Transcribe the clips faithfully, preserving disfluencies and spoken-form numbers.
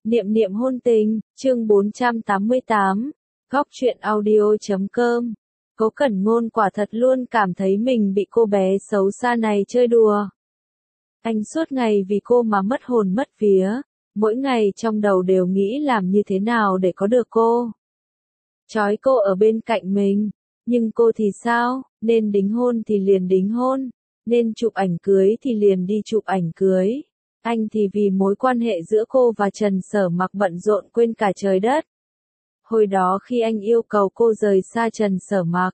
Niệm niệm hôn tình, chương bốn trăm tám mươi tám, góc truyện audio chấm com. Cố Cẩn Ngôn quả thật luôn cảm thấy mình bị cô bé xấu xa này chơi đùa. Anh suốt ngày vì cô mà mất hồn mất vía, mỗi ngày trong đầu đều nghĩ làm như thế nào để có được cô. Trói cô ở bên cạnh mình, nhưng cô thì sao, nên đính hôn thì liền đính hôn, nên chụp ảnh cưới thì liền đi chụp ảnh cưới. Anh thì vì mối quan hệ giữa cô và Trần Sở Mặc bận rộn quên cả trời đất. Hồi đó khi anh yêu cầu cô rời xa Trần Sở Mặc,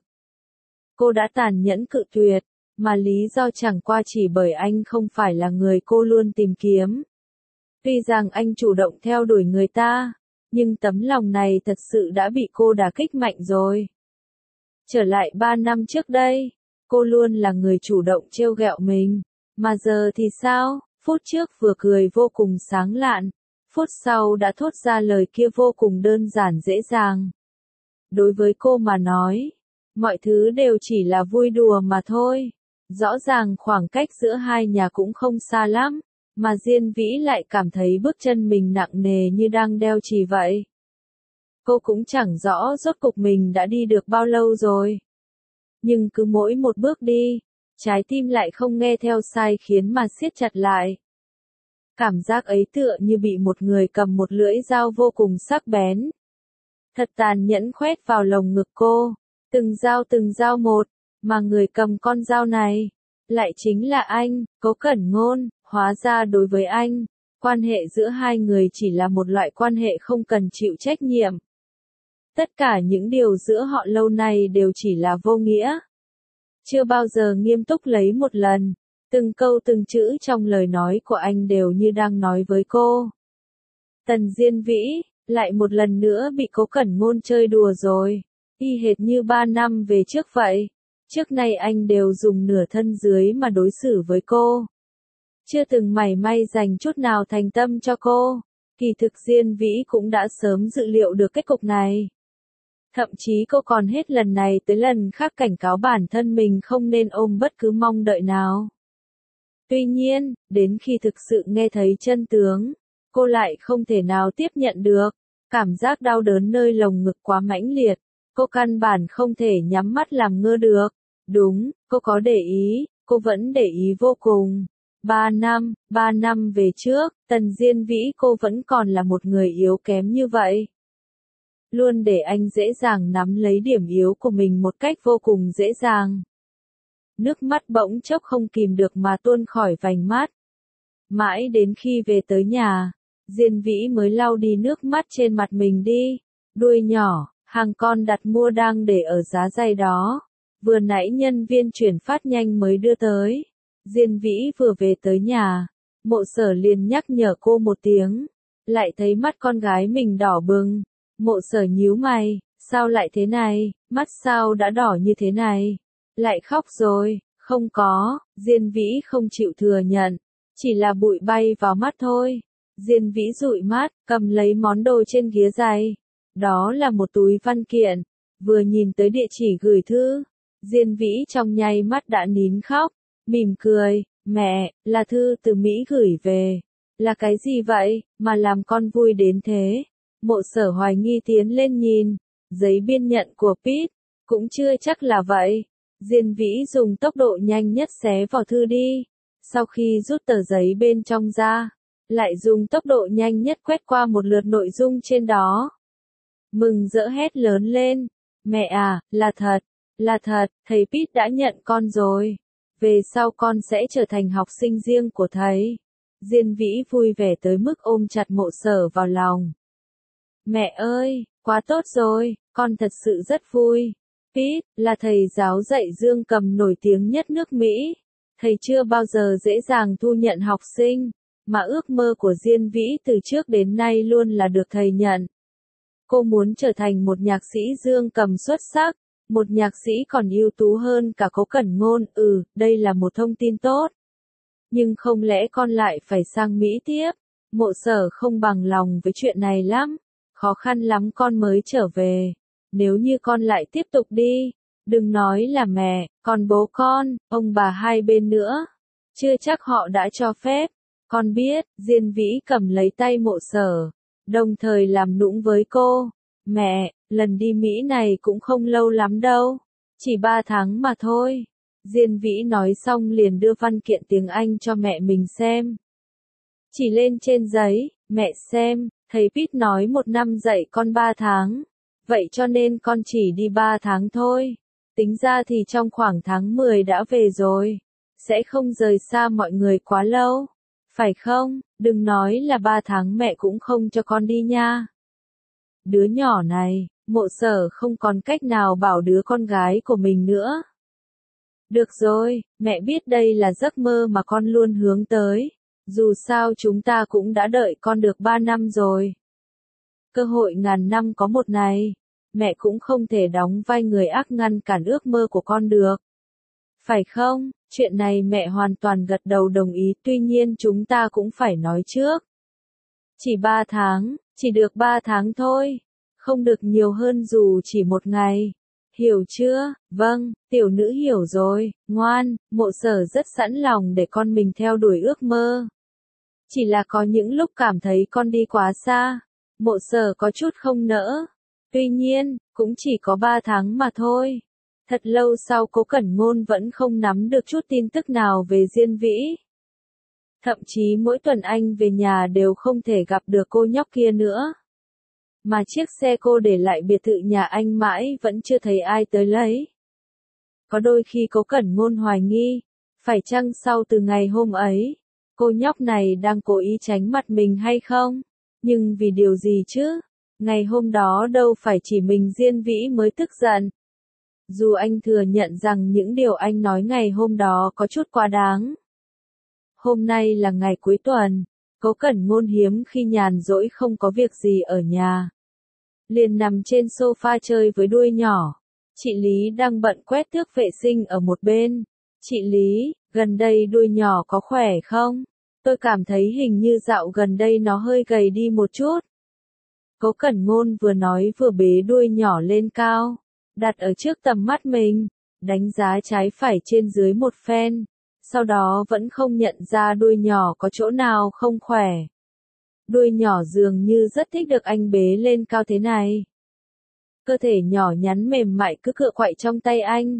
cô đã tàn nhẫn cự tuyệt, mà lý do chẳng qua chỉ bởi anh không phải là người cô luôn tìm kiếm. Tuy rằng anh chủ động theo đuổi người ta, nhưng tấm lòng này thật sự đã bị cô đả kích mạnh rồi. Trở lại ba năm trước đây, cô luôn là người chủ động trêu ghẹo mình, mà giờ thì sao? Phút trước vừa cười vô cùng sáng lạn, phút sau đã thốt ra lời kia vô cùng đơn giản dễ dàng. Đối với cô mà nói, mọi thứ đều chỉ là vui đùa mà thôi. Rõ ràng khoảng cách giữa hai nhà cũng không xa lắm, mà Diên Vĩ lại cảm thấy bước chân mình nặng nề như đang đeo chì vậy. Cô cũng chẳng rõ rốt cục mình đã đi được bao lâu rồi. Nhưng cứ mỗi một bước đi, trái tim lại không nghe theo sai khiến mà siết chặt lại. Cảm giác ấy tựa như bị một người cầm một lưỡi dao vô cùng sắc bén. Thật tàn nhẫn khoét vào lồng ngực cô, từng dao từng dao một, mà người cầm con dao này, lại chính là anh, Cố Cẩn Ngôn. Hóa ra đối với anh, quan hệ giữa hai người chỉ là một loại quan hệ không cần chịu trách nhiệm. Tất cả những điều giữa họ lâu nay đều chỉ là vô nghĩa. Chưa bao giờ nghiêm túc lấy một lần, từng câu từng chữ trong lời nói của anh đều như đang nói với cô. Tần Diên Vĩ, lại một lần nữa bị Cố Cẩn Ngôn chơi đùa rồi, y hệt như ba năm về trước vậy. Trước nay anh đều dùng nửa thân dưới mà đối xử với cô. Chưa từng mảy may dành chút nào thành tâm cho cô, kỳ thực Diên Vĩ cũng đã sớm dự liệu được kết cục này. Thậm chí cô còn hết lần này tới lần khác cảnh cáo bản thân mình không nên ôm bất cứ mong đợi nào. Tuy nhiên, đến khi thực sự nghe thấy chân tướng, cô lại không thể nào tiếp nhận được. Cảm giác đau đớn nơi lồng ngực quá mãnh liệt, cô căn bản không thể nhắm mắt làm ngơ được. Đúng, cô có để ý, cô vẫn để ý vô cùng. Ba năm, ba năm về trước, Tần Diên Vĩ cô vẫn còn là một người yếu kém như vậy. Luôn để anh dễ dàng nắm lấy điểm yếu của mình một cách vô cùng dễ dàng. Nước mắt bỗng chốc không kìm được mà tuôn khỏi vành mắt. Mãi đến khi về tới nhà, Diên Vĩ mới lau đi nước mắt trên mặt mình đi. Đuôi nhỏ, hàng con đặt mua đang để ở giá giày đó. Vừa nãy nhân viên chuyển phát nhanh mới đưa tới. Diên Vĩ vừa về tới nhà, Mộ Sở liền nhắc nhở cô một tiếng. Lại thấy mắt con gái mình đỏ bừng. Mộ Sở nhíu mày, sao lại thế này, mắt sao đã đỏ như thế này? Lại khóc rồi, không có, Diên Vĩ không chịu thừa nhận, chỉ là bụi bay vào mắt thôi. Diên Vĩ dụi mắt, cầm lấy món đồ trên ghế giày. Đó là một túi văn kiện, vừa nhìn tới địa chỉ gửi thư, Diên Vĩ trong nháy mắt đã nín khóc, mỉm cười, mẹ, là thư từ Mỹ gửi về. Là cái gì vậy, mà làm con vui đến thế? Mộ Sở hoài nghi tiến lên nhìn, giấy biên nhận của Pete, cũng chưa chắc là vậy. Diên Vĩ dùng tốc độ nhanh nhất xé vào thư đi, sau khi rút tờ giấy bên trong ra, lại dùng tốc độ nhanh nhất quét qua một lượt nội dung trên đó. Mừng rỡ hét lớn lên, mẹ à, là thật, là thật, thầy Pete đã nhận con rồi. Về sau con sẽ trở thành học sinh riêng của thầy. Diên Vĩ vui vẻ tới mức ôm chặt Mộ Sở vào lòng. Mẹ ơi, quá tốt rồi, con thật sự rất vui. Pete, là thầy giáo dạy dương cầm nổi tiếng nhất nước Mỹ. Thầy chưa bao giờ dễ dàng thu nhận học sinh, mà ước mơ của Diên Vĩ từ trước đến nay luôn là được thầy nhận. Cô muốn trở thành một nhạc sĩ dương cầm xuất sắc, một nhạc sĩ còn ưu tú hơn cả Cố Cẩn Ngôn. Ừ, đây là một thông tin tốt. Nhưng không lẽ con lại phải sang Mỹ tiếp? Mộ Sở không bằng lòng với chuyện này lắm. Khó khăn lắm con mới trở về. Nếu như con lại tiếp tục đi, đừng nói là mẹ, còn bố con, ông bà hai bên nữa. Chưa chắc họ đã cho phép. Con biết, Diên Vĩ cầm lấy tay Mộ Sở, đồng thời làm nũng với cô. Mẹ, lần đi Mỹ này cũng không lâu lắm đâu, chỉ ba tháng mà thôi. Diên Vĩ nói xong liền đưa văn kiện tiếng Anh cho mẹ mình xem. Chỉ lên trên giấy, mẹ xem, thầy Pete nói một năm dạy con ba tháng. Vậy cho nên con chỉ đi ba tháng thôi. Tính ra thì trong khoảng tháng mười đã về rồi. Sẽ không rời xa mọi người quá lâu. Phải không? Đừng nói là ba tháng mẹ cũng không cho con đi nha. Đứa nhỏ này, Mộ Sở không còn cách nào bảo đứa con gái của mình nữa. Được rồi, mẹ biết đây là giấc mơ mà con luôn hướng tới. Dù sao chúng ta cũng đã đợi con được ba năm rồi. Cơ hội ngàn năm có một này. Mẹ cũng không thể đóng vai người ác ngăn cản ước mơ của con được. Phải không? Chuyện này mẹ hoàn toàn gật đầu đồng ý, tuy nhiên chúng ta cũng phải nói trước. Chỉ ba tháng, chỉ được ba tháng thôi. Không được nhiều hơn dù chỉ một ngày. Hiểu chưa? Vâng, tiểu nữ hiểu rồi, ngoan. Mộ Sở rất sẵn lòng để con mình theo đuổi ước mơ. Chỉ là có những lúc cảm thấy con đi quá xa. Mộ Sở có chút không nỡ. Tuy nhiên, cũng chỉ có ba tháng mà thôi. Thật lâu sau Cố Cẩn Ngôn vẫn không nắm được chút tin tức nào về Diên Vĩ. Thậm chí mỗi tuần anh về nhà đều không thể gặp được cô nhóc kia nữa. Mà chiếc xe cô để lại biệt thự nhà anh mãi vẫn chưa thấy ai tới lấy. Có đôi khi Cố Cẩn Ngôn hoài nghi, phải chăng sau từ ngày hôm ấy, cô nhóc này đang cố ý tránh mặt mình hay không? Nhưng vì điều gì chứ? Ngày hôm đó đâu phải chỉ mình Diên Vĩ mới tức giận. Dù anh thừa nhận rằng những điều anh nói ngày hôm đó có chút quá đáng. Hôm nay là ngày cuối tuần, Cố Cẩn Ngôn hiếm khi nhàn rỗi không có việc gì ở nhà. Liền nằm trên sofa chơi với đuôi nhỏ. Chị Lý đang bận quét tước vệ sinh ở một bên. Chị Lý, gần đây đuôi nhỏ có khỏe không? Tôi cảm thấy hình như dạo gần đây nó hơi gầy đi một chút. Cố Cẩn Ngôn vừa nói vừa bế đuôi nhỏ lên cao, đặt ở trước tầm mắt mình, đánh giá trái phải trên dưới một phen, sau đó vẫn không nhận ra đuôi nhỏ có chỗ nào không khỏe. Đuôi nhỏ dường như rất thích được anh bế lên cao thế này. Cơ thể nhỏ nhắn mềm mại cứ cựa quậy trong tay anh.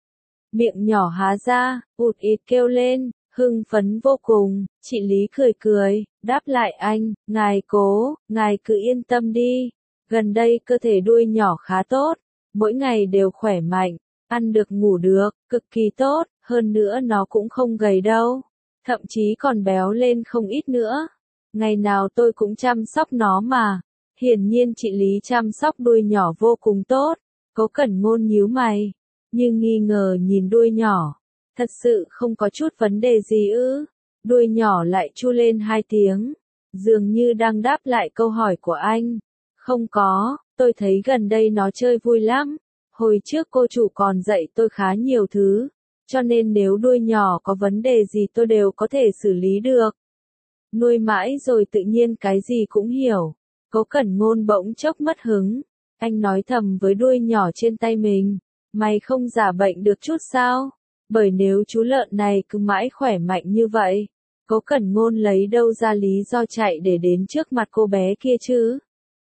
Miệng nhỏ há ra, ụt ịt kêu lên, hưng phấn vô cùng. Chị Lý cười cười, đáp lại anh, ngài Cố, ngài cứ yên tâm đi. Gần đây cơ thể đuôi nhỏ khá tốt, mỗi ngày đều khỏe mạnh, ăn được ngủ được, cực kỳ tốt, hơn nữa nó cũng không gầy đâu. Thậm chí còn béo lên không ít nữa. Ngày nào tôi cũng chăm sóc nó mà. Hiển nhiên chị Lý chăm sóc đuôi nhỏ vô cùng tốt. Cố Cẩn Ngôn nhíu mày, nhưng nghi ngờ nhìn đuôi nhỏ. Thật sự không có chút vấn đề gì ư? Đuôi nhỏ lại chu lên hai tiếng, dường như đang đáp lại câu hỏi của anh. Không có, tôi thấy gần đây nó chơi vui lắm. Hồi trước cô chủ còn dạy tôi khá nhiều thứ, cho nên nếu đuôi nhỏ có vấn đề gì tôi đều có thể xử lý được. Nuôi mãi rồi tự nhiên cái gì cũng hiểu. Cố Cẩn Ngôn bỗng chốc mất hứng. Anh nói thầm với đuôi nhỏ trên tay mình. Mày không giả bệnh được chút sao? Bởi nếu chú lợn này cứ mãi khỏe mạnh như vậy, Cố Cẩn Ngôn lấy đâu ra lý do chạy để đến trước mặt cô bé kia chứ?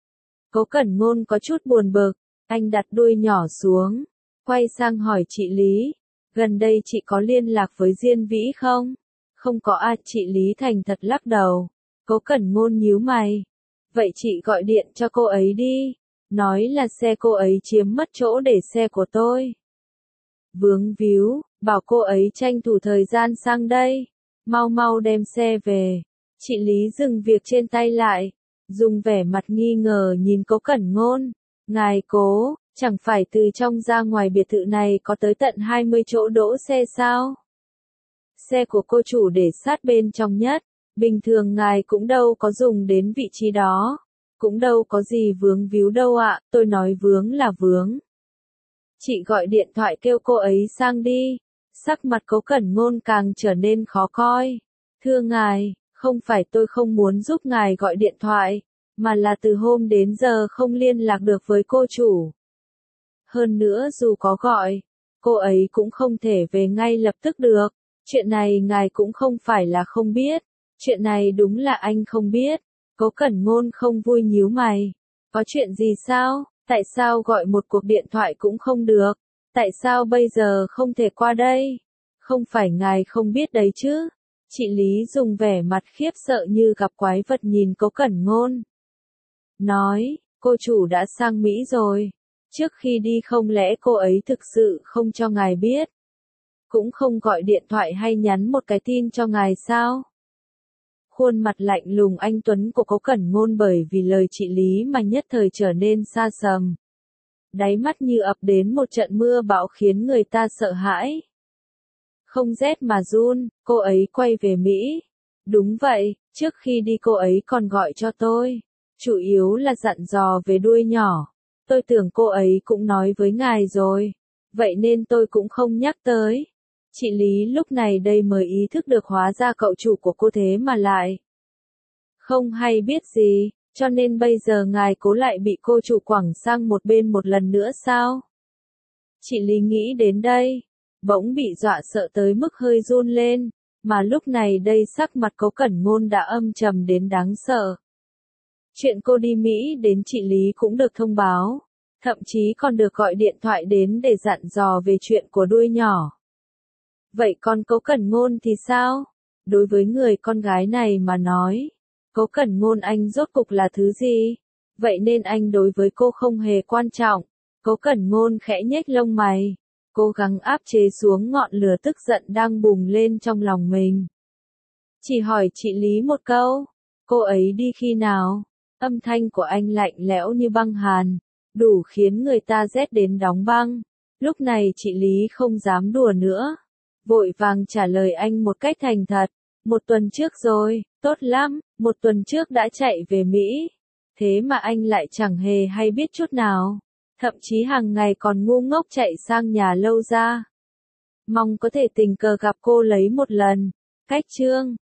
Cố Cẩn Ngôn có chút buồn bực. Anh đặt đuôi nhỏ xuống, quay sang hỏi chị Lý. Gần đây chị có liên lạc với Diên Vĩ không? Không có à, chị Lý thành thật lắc đầu. Cố Cẩn Ngôn nhíu mày. Vậy chị gọi điện cho cô ấy đi. Nói là xe cô ấy chiếm mất chỗ để xe của tôi. Vướng víu, bảo cô ấy tranh thủ thời gian sang đây. Mau mau đem xe về. Chị Lý dừng việc trên tay lại, dùng vẻ mặt nghi ngờ nhìn Cố Cẩn Ngôn. Ngài Cố, chẳng phải từ trong ra ngoài biệt thự này có tới tận hai mươi chỗ đỗ xe sao? Xe của cô chủ để sát bên trong nhất, bình thường ngài cũng đâu có dùng đến vị trí đó. Cũng đâu có gì vướng víu đâu ạ, tôi nói vướng là vướng. Chị gọi điện thoại kêu cô ấy sang đi. Sắc mặt Cố Cẩn Ngôn càng trở nên khó coi. Thưa ngài, không phải tôi không muốn giúp ngài gọi điện thoại, mà là từ hôm đến giờ không liên lạc được với cô chủ. Hơn nữa dù có gọi, cô ấy cũng không thể về ngay lập tức được. Chuyện này ngài cũng không phải là không biết. Chuyện này đúng là anh không biết. Cố Cẩn Ngôn không vui nhíu mày. Có chuyện gì sao? Tại sao gọi một cuộc điện thoại cũng không được? Tại sao bây giờ không thể qua đây? Không phải ngài không biết đấy chứ? Chị Lý dùng vẻ mặt khiếp sợ như gặp quái vật nhìn Cố Cẩn Ngôn. Nói, cô chủ đã sang Mỹ rồi. Trước khi đi không lẽ cô ấy thực sự không cho ngài biết? Cũng không gọi điện thoại hay nhắn một cái tin cho ngài sao? Khuôn mặt lạnh lùng anh tuấn của Cố Cẩn Ngôn bởi vì lời chị Lý mà nhất thời trở nên xa sầm. Đáy mắt như ập đến một trận mưa bão khiến người ta sợ hãi. Không rét mà run, cô ấy quay về Mỹ. Đúng vậy, trước khi đi cô ấy còn gọi cho tôi. Chủ yếu là dặn dò về đuôi nhỏ. Tôi tưởng cô ấy cũng nói với ngài rồi. Vậy nên tôi cũng không nhắc tới. Chị Lý lúc này đây mới ý thức được hóa ra cậu chủ của cô thế mà lại không hay biết gì, cho nên bây giờ ngài cố lại bị cô chủ quẳng sang một bên một lần nữa sao? Chị Lý nghĩ đến đây, bỗng bị dọa sợ tới mức hơi run lên, mà lúc này đây sắc mặt Cố Cẩn Ngôn đã âm trầm đến đáng sợ. Chuyện cô đi Mỹ đến chị Lý cũng được thông báo, thậm chí còn được gọi điện thoại đến để dặn dò về chuyện của đuôi nhỏ. Vậy còn Cố Cẩn Ngôn thì sao? Đối với người con gái này mà nói, Cố Cẩn Ngôn anh rốt cục là thứ gì? Vậy nên anh đối với cô không hề quan trọng. Cố Cẩn Ngôn khẽ nhếch lông mày, cố gắng áp chế xuống ngọn lửa tức giận đang bùng lên trong lòng mình. Chỉ hỏi chị Lý một câu, cô ấy đi khi nào? Âm thanh của anh lạnh lẽo như băng hàn, đủ khiến người ta rét đến đóng băng. Lúc này chị Lý không dám đùa nữa, vội vàng trả lời anh một cách thành thật. Một tuần trước rồi, tốt lắm, một tuần trước đã chạy về Mỹ. Thế mà anh lại chẳng hề hay biết chút nào. Thậm chí hàng ngày còn ngu ngốc chạy sang nhà lâu ra. Mong có thể tình cờ gặp cô lấy một lần. Cách chương